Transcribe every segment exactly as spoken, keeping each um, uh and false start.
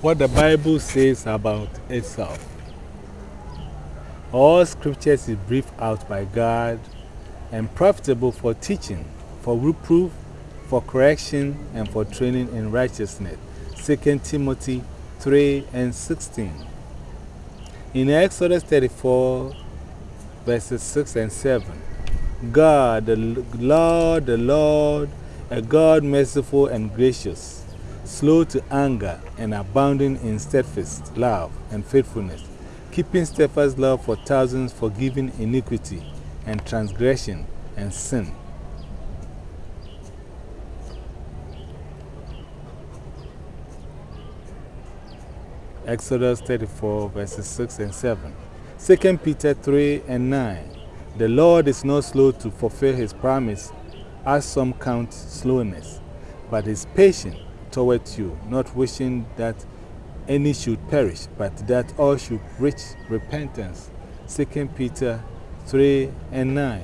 What the Bible says about itself. All scriptures is breathed out by God and profitable for teaching, for reproof, for correction, and for training in righteousness. Second Timothy three and sixteen. In Exodus thirty-four, verses six and seven, God, the Lord, the Lord, a God merciful and gracious, slow to anger and abounding in steadfast love and faithfulness, keeping steadfast love for thousands, forgiving iniquity and transgression and sin. Exodus thirty-four, verses six and seven. Second Peter three and nine. The Lord is not slow to fulfill his promise, as some count slowness, but is patient towards you, not wishing that any should perish, but that all should reach repentance. Second Peter three and nine.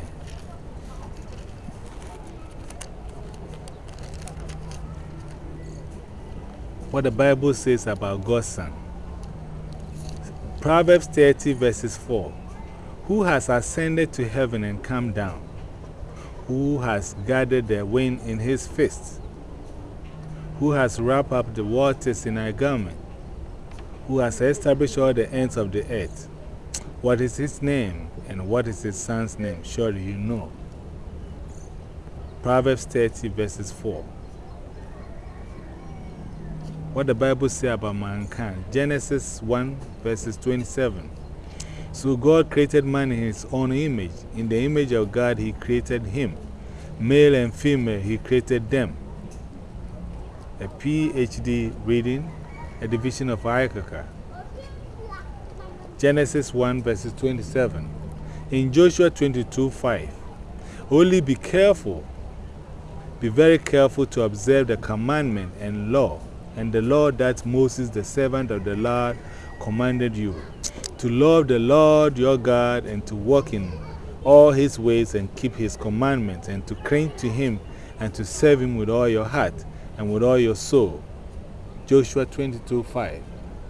What the Bible says about God's Son. Proverbs thirty, verses four. Who has ascended to heaven and come down? Who has gathered the wind in his fist? Who has wrapped up the waters in a garment? Who has established all the ends of the earth? What is his name, and what is his son's name? Surely you know. Proverbs thirty, verses four. What the Bible says about mankind. Genesis one, verses twenty-seven. So God created man in his own image. In the image of God, he created him. Male and female, he created them. A P H D reading, a division of Aikaka. Genesis one, verses twenty-seven. In Joshua twenty-two, five. Only be careful, be very careful to observe the commandment and law, and the law that Moses, the servant of the Lord, commanded you, to love the Lord your God, and to walk in all his ways and keep his commandments, and to cling to him and to serve him with all your heart and with all your soul. Joshua twenty-two, five.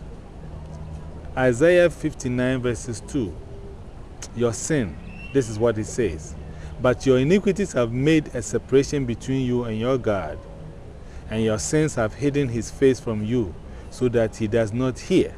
Isaiah fifty-nine, verses two. Your sin, this is what it says. But your iniquities have made a separation between you and your God, and your sins have hidden his face from you, so that he does not hear.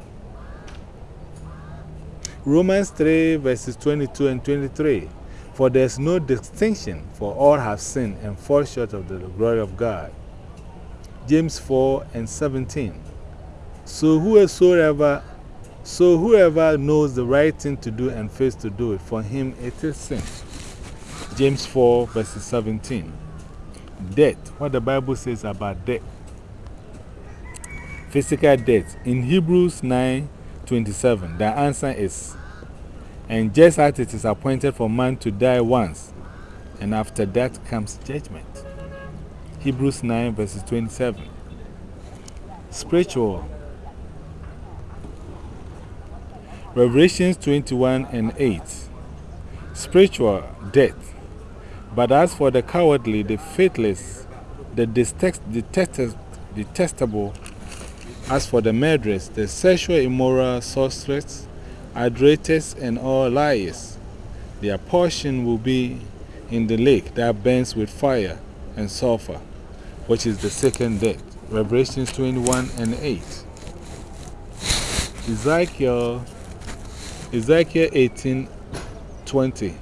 Romans three, verses twenty-two and twenty-three. For there is no distinction, for all have sinned and fall short of the glory of God. James four and seventeen. So whosoever, so whoever knows the right thing to do and fails to do it, for him it is sin. James four, verses seventeen. Death. What the Bible says about death. Physical death. In Hebrews nine, twenty-seven, the answer is, and just as it is appointed for man to die once, and after that comes judgment. Hebrews nine, verses twenty-seven. Spiritual. Revelations twenty-one and eight. Spiritual death. But as for the cowardly, the faithless, the detest, detest, detestable, as for the murderers, the sexual immoral, sorcerers, idolaters, and all liars, their portion will be in the lake that burns with fire and sulfur, which is the second death. Revelations twenty-one and eight. Ezekiel, Ezekiel eighteen, twenty.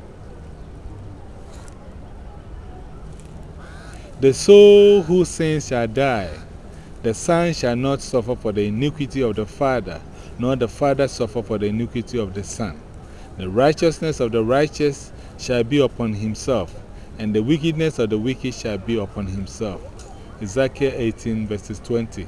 The soul whose sins shall die, the son shall not suffer for the iniquity of the father, nor the father suffer for the iniquity of the son. The righteousness of the righteous shall be upon himself, and the wickedness of the wicked shall be upon himself. Ezekiel eighteen, verses twenty.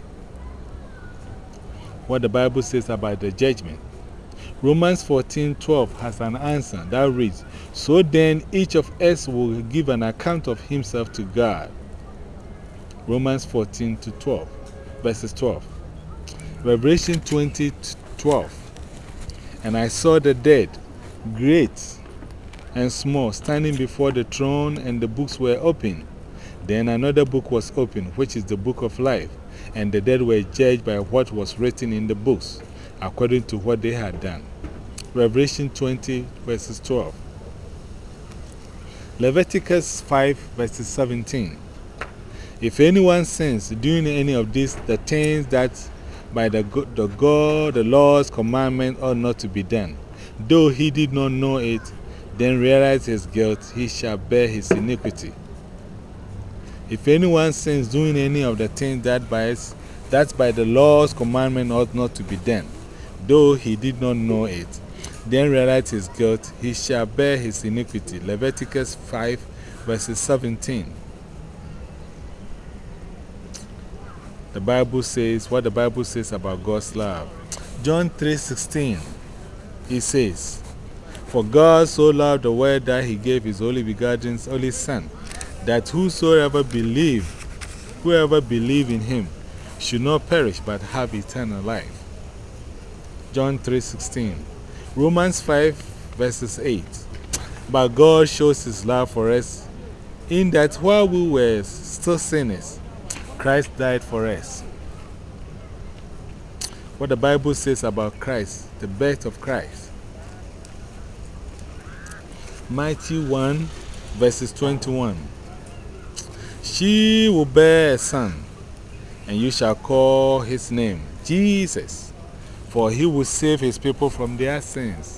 What the Bible says about the judgment. Romans fourteen, twelve has an answer that reads, so then each of us will give an account of himself to God. Romans fourteen to twelve, verses twelve. Revelation twenty, twelve. And I saw the dead, great and small, standing before the throne, and the books were open. Then another book was opened, which is the book of life. and the dead were judged by what was written in the books, according to what they had done. Revelation twenty, verses twelve. Leviticus five, verses seventeen. If anyone sins doing any of these, the things that by the, the God, the Lord's commandment ought not to be done, though he did not know it, then realize his guilt, he shall bear his iniquity. If anyone sins doing any of the things that by, that by the Lord's commandment ought not to be done, though he did not know it, then realize his guilt, he shall bear his iniquity. Leviticus five, verses seventeen. The Bible says what the Bible says about God's love. John three sixteen, it says, For God so loved the world that he gave his only begotten only Son, that whosoever believe, whoever believe in him should not perish but have eternal life. John three sixteen. Romans five, verses eight. But God shows his love for us in that while we were still sinners, Christ died for us. What the Bible says about Christ, the birth of Christ. Matthew one, verses twenty-one. She will bear a son, and you shall call his name Jesus, for he will save his people from their sins.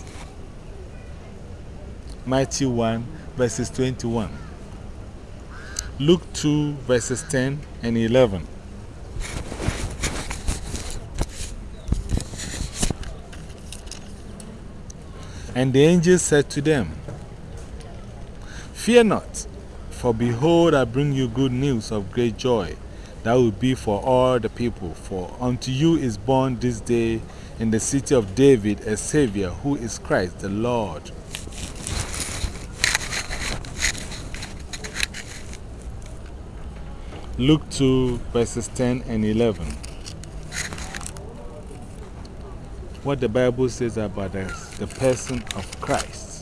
Matthew one, verses twenty-one. Luke two, verses ten and eleven. And the angel said to them, Fear not, for behold, I bring you good news of great joy, that will be for all the people. For unto you is born this day in the city of David a Savior, who is Christ the Lord. Luke two, verses ten and eleven. What the Bible says about the, the person of Christ.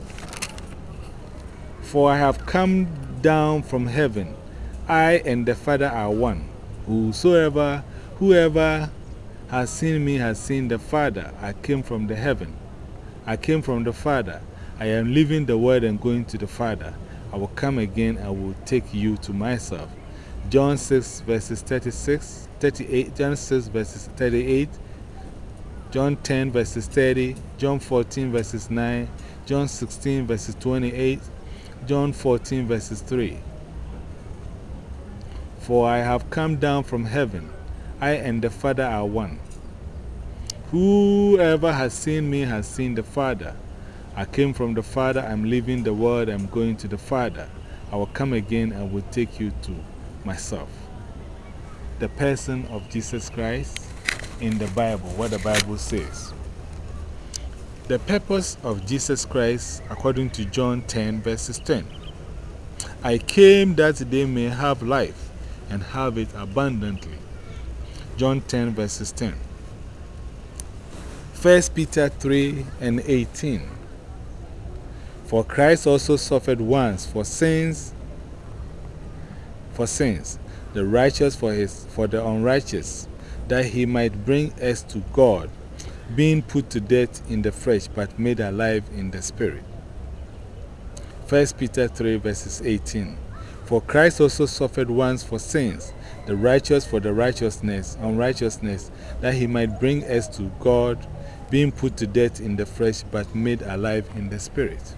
For I have come down from heaven, I and the Father are one. Whosoever, whoever has seen me has seen the Father. I came from the heaven. I came from the Father. I am leaving the world and going to the Father. I will come again and will take you to myself. John six, verses thirty-six, thirty-eight, John six, verses thirty-eight, John ten, verses thirty, John fourteen, verses nine, John sixteen, verses twenty-eight, John fourteen, verses three. For I have come down from heaven, I and the Father are one. Whoever has seen me has seen the Father. I came from the Father, I am leaving the world, I am going to the Father. I will come again and will take you to myself. The person of Jesus Christ in the Bible, what the Bible says. The purpose of Jesus Christ, according to John ten, verses ten. I came that they may have life and have it abundantly. John ten, verses ten. First Peter three and eighteen. For Christ also suffered once for sins, for sins, the righteous for, his, for the unrighteous, that he might bring us to God, being put to death in the flesh, but made alive in the spirit. First Peter three, verses eighteen. For Christ also suffered once for sins, the righteous for the righteousness, unrighteousness, that he might bring us to God, being put to death in the flesh, but made alive in the spirit.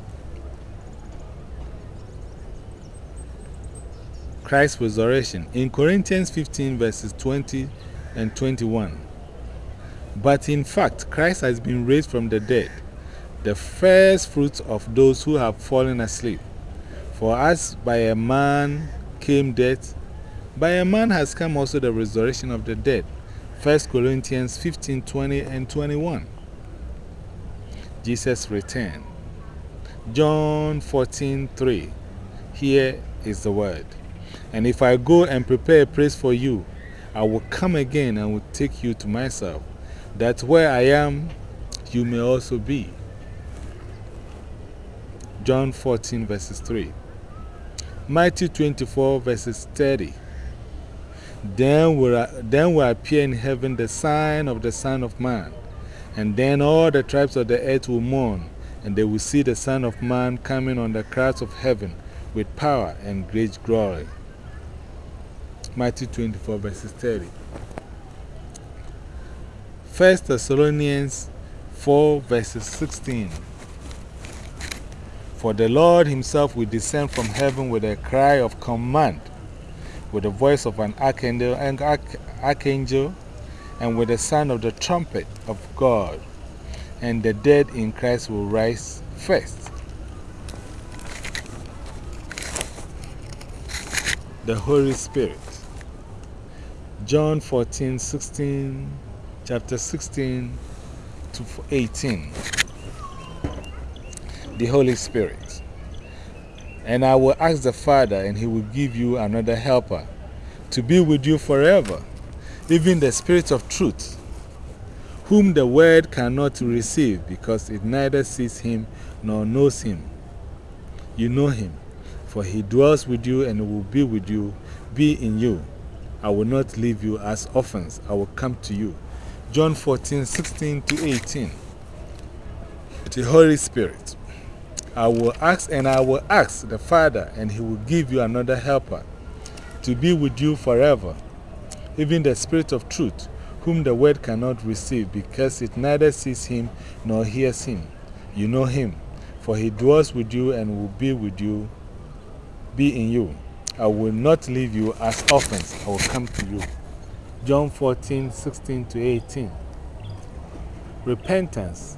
Christ's resurrection. In Corinthians fifteen, verses twenty and twenty-one. But in fact, Christ has been raised from the dead, the first fruits of those who have fallen asleep. For as by a man came death, by a man has come also the resurrection of the dead. First Corinthians fifteen, twenty and twenty-one. Jesus' return. John fourteen, three. Here is the word. And if I go and prepare a place for you, I will come again and will take you to myself, that where I am, you may also be. John fourteen, verses three. Matthew twenty-four, verses thirty. Then will, then will appear in heaven the sign of the Son of Man. And then all the tribes of the earth will mourn, and they will see the Son of Man coming on the clouds of heaven with power and great glory. Matthew twenty-four, verses thirty. First Thessalonians four, verses sixteen. For the Lord himself will descend from heaven with a cry of command, with the voice of an archangel, archangel and with the sound of the trumpet of God, and the dead in Christ will rise first. The Holy Spirit. John fourteen, sixteen, chapter sixteen to eighteen. The Holy Spirit. And I will ask the Father, and he will give you another helper to be with you forever, even the Spirit of truth, whom the world cannot receive because it neither sees him nor knows him. You know him, for he dwells with you and will be with you, be in you. I will not leave you as orphans, I will come to you. John fourteen, sixteen to eighteen. The Holy Spirit. I will ask, and I will ask the Father, and he will give you another helper to be with you forever, even the Spirit of truth, whom the world cannot receive because it neither sees him nor hears him. You know him, for he dwells with you and will be with you, be in you. I will not leave you as orphans, I will come to you. John fourteen, sixteen to eighteen. Repentance.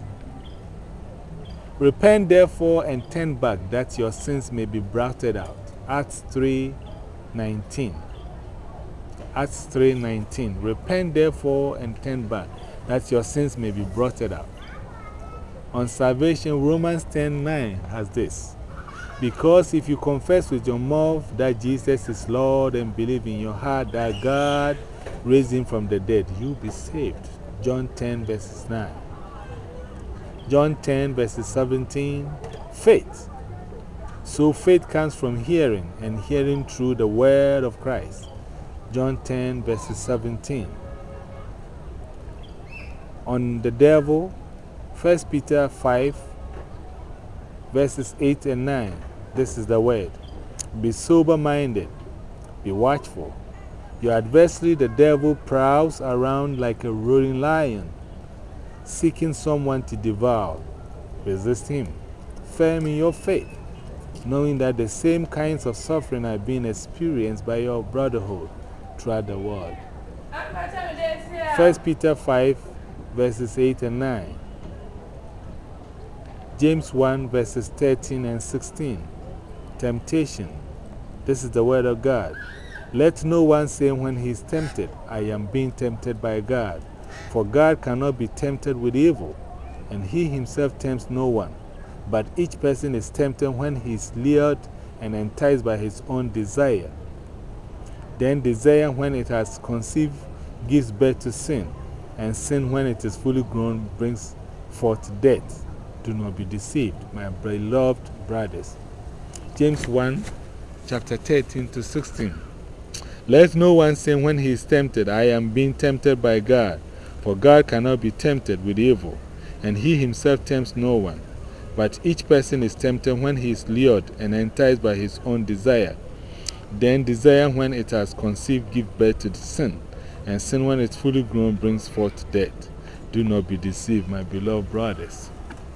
Repent therefore and turn back, that your sins may be blotted out. Acts three, nineteen. Acts three, nineteen. Repent therefore and turn back, that your sins may be blotted out. On salvation, Romans ten, nine has this. Because if you confess with your mouth that Jesus is Lord and believe in your heart that God raised him from the dead, you'll be saved. John ten, verses nine. John ten, verses seventeen. Faith. So faith comes from hearing, and hearing through the word of Christ. John ten, verses seventeen. On the devil, First Peter five, verses eight and nine. This is the word. Be sober minded, be watchful. Your adversary, the devil, prowls around like a roaring lion, seeking someone to devour. Resist him, firm in your faith, knowing that the same kinds of suffering are being experienced by your brotherhood throughout the world. First Peter five, verses eight and nine. James one, verses thirteen and sixteen. Temptation. This is the word of God. Let no one say when he is tempted, I am being tempted by God. For God cannot be tempted with evil, and he himself tempts no one. But each person is tempted when he is lured and enticed by his own desire. Then desire, when it has conceived, gives birth to sin, and sin, when it is fully grown, brings forth death. Do not be deceived, my beloved brothers. James one, chapter thirteen to sixteen. Let no one say when he is tempted, I am being tempted by God. For God cannot be tempted with evil, and he himself tempts no one. But each person is tempted when he is lured and enticed by his own desire. Then desire, when it has conceived, gives birth to sin, and sin, when it is fully grown, brings forth death. Do not be deceived, my beloved brothers.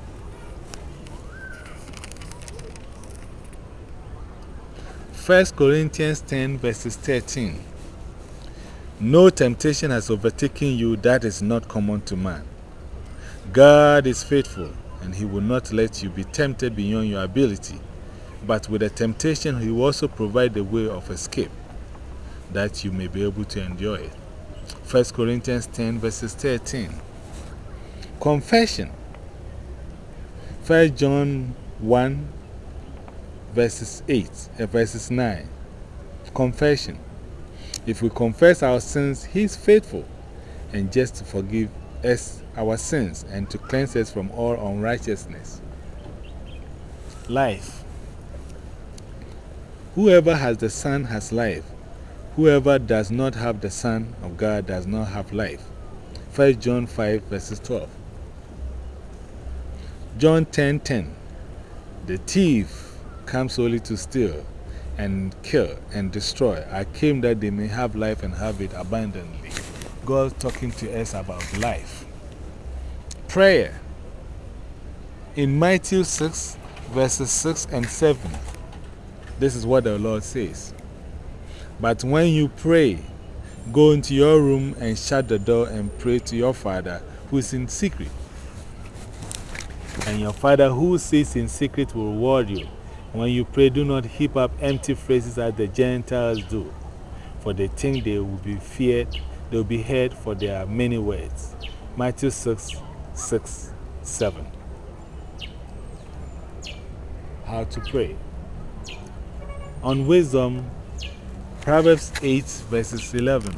First Corinthians ten, verses thirteen. No temptation has overtaken you that is not common to man. God is faithful, and he will not let you be tempted beyond your ability. But with the temptation, he will also provide the way of escape, that you may be able to endure it. First Corinthians ten, verses thirteen. Confession. First John one, verses eight, uh, verses nine. Confession. If we confess our sins, he is faithful and just to forgive us our sins and to cleanse us from all unrighteousness. Life. Whoever has the Son has life. Whoever does not have the Son of God does not have life. First John five, verses twelve. John ten ten. The thief comes only to steal and kill and destroy. I came that they may have life and have it abundantly. God talking to us about life. Prayer. In Matthew six, verses six and seven, this is what the Lord says. But when you pray, go into your room and shut the door and pray to your Father who is in secret. And your Father who sees in secret will reward you. When you pray, do not heap up empty phrases as the Gentiles do, for they think they will be feared, they will be heard for their many words. Matthew six, six, seven. How to pray. On wisdom, Proverbs eight, verses eleven.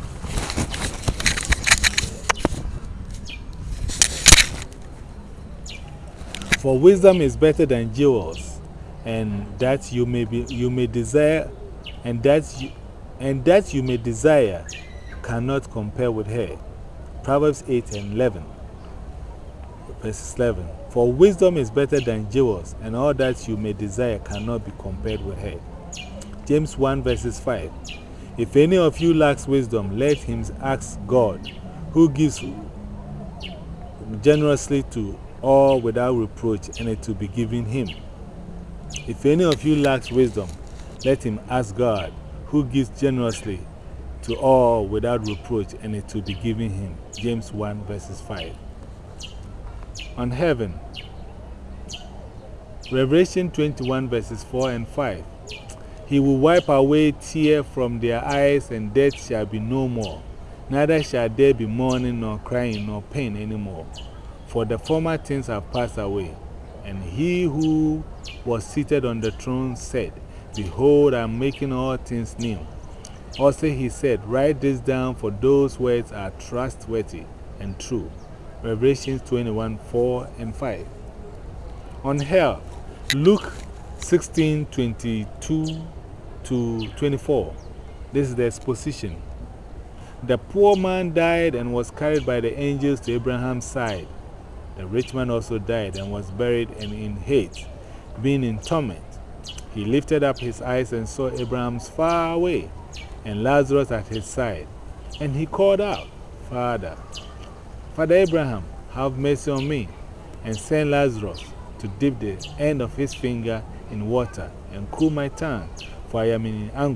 For wisdom is better than jewels, and that you may be, you may desire, and that you, and that you may desire cannot compare with her. Proverbs eight and eleven, verses eleven. For wisdom is better than jewels, and all that you may desire cannot be compared with her. James one, verses five. If any of you lacks wisdom, let him ask God, who gives generously to all without reproach, and it will be given him. If any of you lacks wisdom, let him ask God, who gives generously to all without reproach, and it will be given him. James one, verses five. On heaven. Revelation twenty-one, verses four and five. He will wipe away tears from their eyes, and death shall be no more. Neither shall there be mourning, nor crying, nor pain anymore. For the former things have passed away. And he who was seated on the throne said, Behold, I am making all things new. Also he said, Write this down, for those words are trustworthy and true. Revelation twenty-one, four and five. On hell, Luke sixteen, twenty-two to twenty-four. This is the exposition. The poor man died and was carried by the angels to Abraham's side. The rich man also died and was buried, and in hate, being in torment. He lifted up his eyes and saw Abraham's far away, and Lazarus at his side. And he called out, Father, Father Abraham, have mercy on me, and send Lazarus to dip the end of his finger in water and cool my tongue, for I am in anger.